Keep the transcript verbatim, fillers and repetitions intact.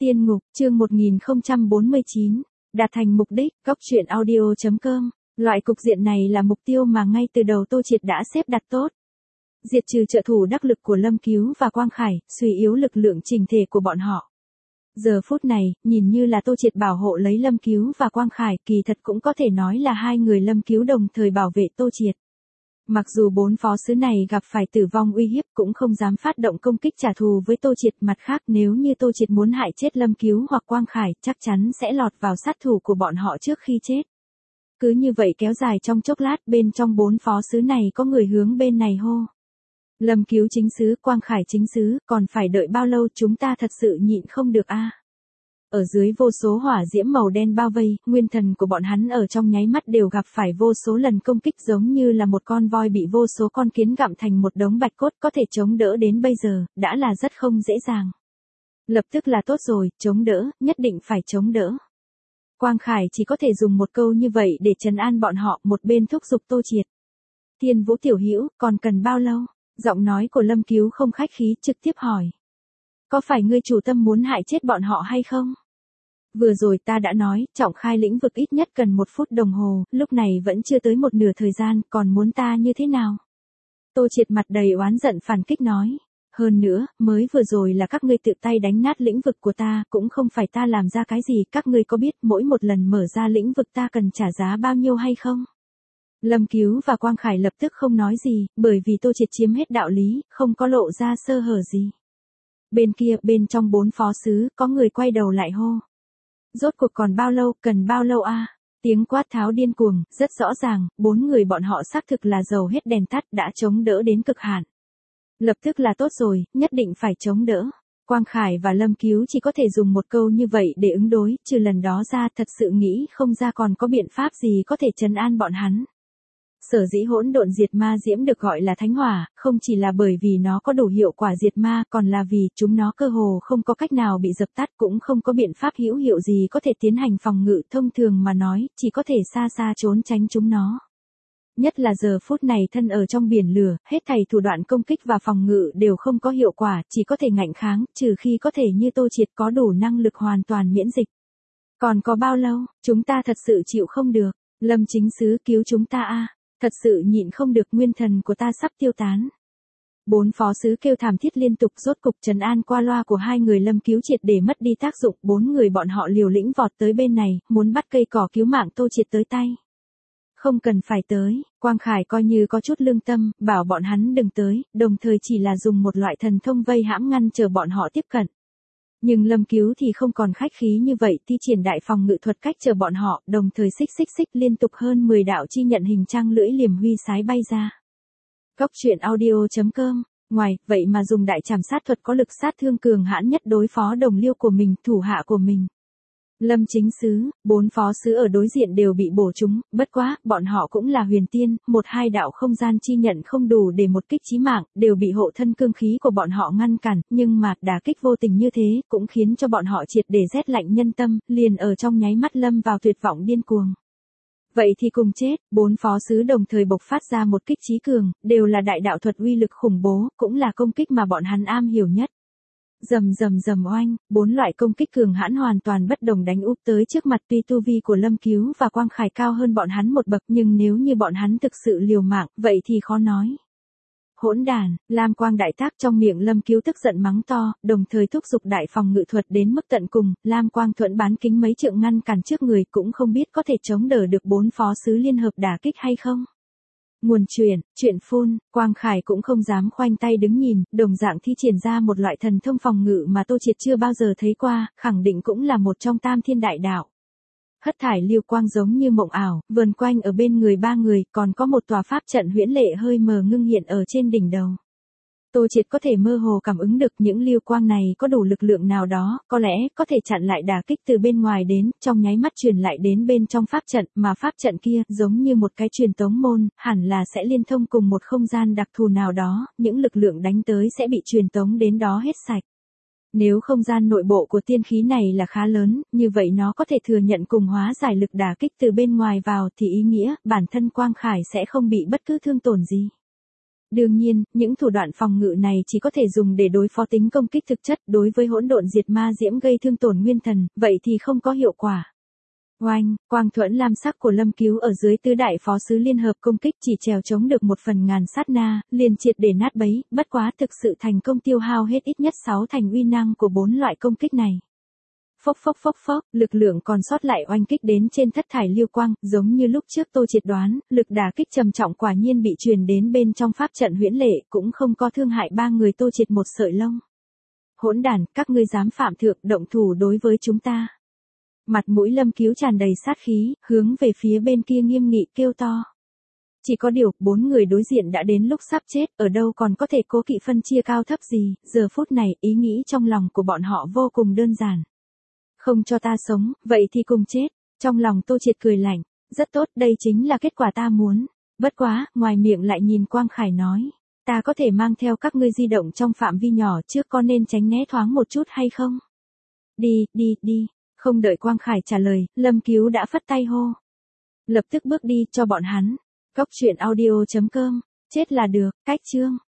Tiên ngục, chương một nghìn không trăm bốn mươi chín, đạt thành mục đích, góc truyện audio chấm com. Loại cục diện này là mục tiêu mà ngay từ đầu Tô Triệt đã xếp đặt tốt. Diệt trừ trợ thủ đắc lực của Lâm Cứu và Quang Khải, suy yếu lực lượng chỉnh thể của bọn họ. Giờ phút này, nhìn như là Tô Triệt bảo hộ lấy Lâm Cứu và Quang Khải, kỳ thật cũng có thể nói là hai người Lâm Cứu đồng thời bảo vệ Tô Triệt. Mặc dù bốn phó sứ này gặp phải tử vong uy hiếp cũng không dám phát động công kích trả thù với Tô Triệt, mặt khác nếu như Tô Triệt muốn hại chết Lâm Cứu hoặc Quang Khải chắc chắn sẽ lọt vào sát thủ của bọn họ trước khi chết. Cứ như vậy kéo dài trong chốc lát, bên trong bốn phó sứ này có người hướng bên này hô. Lâm Cứu chính sứ, Quang Khải chính sứ, còn phải đợi bao lâu, chúng ta thật sự nhịn không được a. Ở dưới vô số hỏa diễm màu đen bao vây, nguyên thần của bọn hắn ở trong nháy mắt đều gặp phải vô số lần công kích, giống như là một con voi bị vô số con kiến gặm thành một đống bạch cốt, có thể chống đỡ đến bây giờ, đã là rất không dễ dàng. Lập tức là tốt rồi, chống đỡ, nhất định phải chống đỡ. Quang Khải chỉ có thể dùng một câu như vậy để trấn an bọn họ, một bên thúc giục Tô Triệt. Thiên Vũ tiểu hữu, còn cần bao lâu? Giọng nói của Lâm Cứu không khách khí, trực tiếp hỏi. Có phải ngươi chủ tâm muốn hại chết bọn họ hay không? Vừa rồi ta đã nói, trọng khai lĩnh vực ít nhất cần một phút đồng hồ, lúc này vẫn chưa tới một nửa thời gian, còn muốn ta như thế nào? Tô Triệt mặt đầy oán giận phản kích nói. Hơn nữa, mới vừa rồi là các ngươi tự tay đánh nát lĩnh vực của ta, cũng không phải ta làm ra cái gì, các ngươi có biết mỗi một lần mở ra lĩnh vực ta cần trả giá bao nhiêu hay không? Lâm Cứu và Quang Khải lập tức không nói gì, bởi vì Tô Triệt chiếm hết đạo lý, không có lộ ra sơ hở gì. Bên kia, bên trong bốn phó sứ, có người quay đầu lại hô. Rốt cuộc còn bao lâu, cần bao lâu a? À? Tiếng quát tháo điên cuồng, rất rõ ràng, bốn người bọn họ xác thực là dầu hết đèn tắt, đã chống đỡ đến cực hạn. Lập tức là tốt rồi, nhất định phải chống đỡ. Quang Khải và Lâm Cứu chỉ có thể dùng một câu như vậy để ứng đối, trừ lần đó ra thật sự nghĩ không ra còn có biện pháp gì có thể trấn an bọn hắn. Sở dĩ hỗn độn diệt ma diễm được gọi là thánh hỏa, không chỉ là bởi vì nó có đủ hiệu quả diệt ma, còn là vì chúng nó cơ hồ không có cách nào bị dập tắt, cũng không có biện pháp hữu hiệu gì có thể tiến hành phòng ngự, thông thường mà nói, chỉ có thể xa xa trốn tránh chúng nó. Nhất là giờ phút này thân ở trong biển lửa, hết thảy thủ đoạn công kích và phòng ngự đều không có hiệu quả, chỉ có thể ngạnh kháng, trừ khi có thể như Tô Triệt có đủ năng lực hoàn toàn miễn dịch. Còn có bao lâu, chúng ta thật sự chịu không được, Lâm chính sứ cứu chúng ta a. Thật sự nhịn không được, nguyên thần của ta sắp tiêu tán. Bốn phó sứ kêu thảm thiết liên tục, rốt cục trấn an qua loa của hai người Lâm Cứu triệt để mất đi tác dụng, bốn người bọn họ liều lĩnh vọt tới bên này, muốn bắt cây cỏ cứu mạng Tô Triệt tới tay. Không cần phải tới, Quang Khải coi như có chút lương tâm, bảo bọn hắn đừng tới, đồng thời chỉ là dùng một loại thần thông vây hãm ngăn chờ bọn họ tiếp cận. Nhưng Lâm Cứu thì không còn khách khí như vậy, thi triển đại phòng ngự thuật cách chờ bọn họ, đồng thời xích xích xích liên tục hơn mười đạo chi nhận hình trăng lưỡi liềm huy sái bay ra. Góc truyện audio chấm com. Ngoài, vậy mà dùng đại trảm sát thuật có lực sát thương cường hãn nhất đối phó đồng liêu của mình, thủ hạ của mình. Lâm chính sứ, bốn phó sứ ở đối diện đều bị bổ trúng, bất quá, bọn họ cũng là huyền tiên, một hai đạo không gian chi nhận không đủ để một kích chí mạng, đều bị hộ thân cương khí của bọn họ ngăn cản, nhưng mà đả kích vô tình như thế, cũng khiến cho bọn họ triệt để rét lạnh nhân tâm, liền ở trong nháy mắt lâm vào tuyệt vọng điên cuồng. Vậy thì cùng chết, bốn phó sứ đồng thời bộc phát ra một kích chí cường, đều là đại đạo thuật uy lực khủng bố, cũng là công kích mà bọn hắn am hiểu nhất. Rầm rầm rầm oanh, bốn loại công kích cường hãn hoàn toàn bất đồng đánh úp tới trước mặt, tuy tu vi của Lâm Cứu và Quang Khải cao hơn bọn hắn một bậc, nhưng nếu như bọn hắn thực sự liều mạng, vậy thì khó nói. Hỗn đàn, Lam Quang đại tác trong miệng Lâm Cứu tức giận mắng to, đồng thời thúc giục đại phòng ngự thuật đến mức tận cùng, Lam Quang thuẫn bán kính mấy trượng ngăn cản trước người, cũng không biết có thể chống đỡ được bốn phó sứ liên hợp đả kích hay không. Nguồn truyền, chuyện phun, Quang Khải cũng không dám khoanh tay đứng nhìn, đồng dạng thi triển ra một loại thần thông phòng ngự mà Tô Triệt chưa bao giờ thấy qua, khẳng định cũng là một trong tam thiên đại đạo. Hất thải lưu quang giống như mộng ảo, vờn quanh ở bên người ba người, còn có một tòa pháp trận huyễn lệ hơi mờ ngưng hiện ở trên đỉnh đầu. Tô Triệt có thể mơ hồ cảm ứng được những lưu quang này có đủ lực lượng nào đó, có lẽ có thể chặn lại đả kích từ bên ngoài đến, trong nháy mắt truyền lại đến bên trong pháp trận, mà pháp trận kia giống như một cái truyền tống môn, hẳn là sẽ liên thông cùng một không gian đặc thù nào đó, những lực lượng đánh tới sẽ bị truyền tống đến đó hết sạch. Nếu không gian nội bộ của tiên khí này là khá lớn, như vậy nó có thể thừa nhận cùng hóa giải lực đả kích từ bên ngoài vào, thì ý nghĩa bản thân Quang Khải sẽ không bị bất cứ thương tổn gì. Đương nhiên, những thủ đoạn phòng ngự này chỉ có thể dùng để đối phó tính công kích thực chất, đối với hỗn độn diệt ma diễm gây thương tổn nguyên thần, vậy thì không có hiệu quả. Oanh, quang thuẫn lam sắc của Lâm Cứu ở dưới tứ đại phó sứ liên hợp công kích chỉ trèo chống được một phần ngàn sát na, liền triệt để nát bấy, bất quá thực sự thành công tiêu hao hết ít nhất sáu thành uy năng của bốn loại công kích này. Phốc phốc phốc phốc, lực lượng còn sót lại oanh kích đến trên thất thải lưu quang, giống như lúc trước Tô Triệt đoán, lực đả kích trầm trọng quả nhiên bị truyền đến bên trong pháp trận huyễn lệ, cũng không có thương hại ba người Tô Triệt một sợi lông. Hỗn đản, các ngươi dám phạm thượng động thủ đối với chúng ta. Mặt mũi Lâm Cứu tràn đầy sát khí, hướng về phía bên kia nghiêm nghị kêu to. Chỉ có điều, bốn người đối diện đã đến lúc sắp chết, ở đâu còn có thể cố kỵ phân chia cao thấp gì, giờ phút này, ý nghĩ trong lòng của bọn họ vô cùng đơn giản. Không cho ta sống, vậy thì cùng chết. Trong lòng Tô Triệt cười lạnh, rất tốt, đây chính là kết quả ta muốn. Bất quá, ngoài miệng lại nhìn Quang Khải nói, ta có thể mang theo các ngươi di động trong phạm vi nhỏ trước, có nên tránh né thoáng một chút hay không? Đi, đi, đi. Không đợi Quang Khải trả lời, Lâm Cứu đã phất tay hô. Lập tức bước đi cho bọn hắn. Cốc truyện audio chấm com, chết là được, cách chương.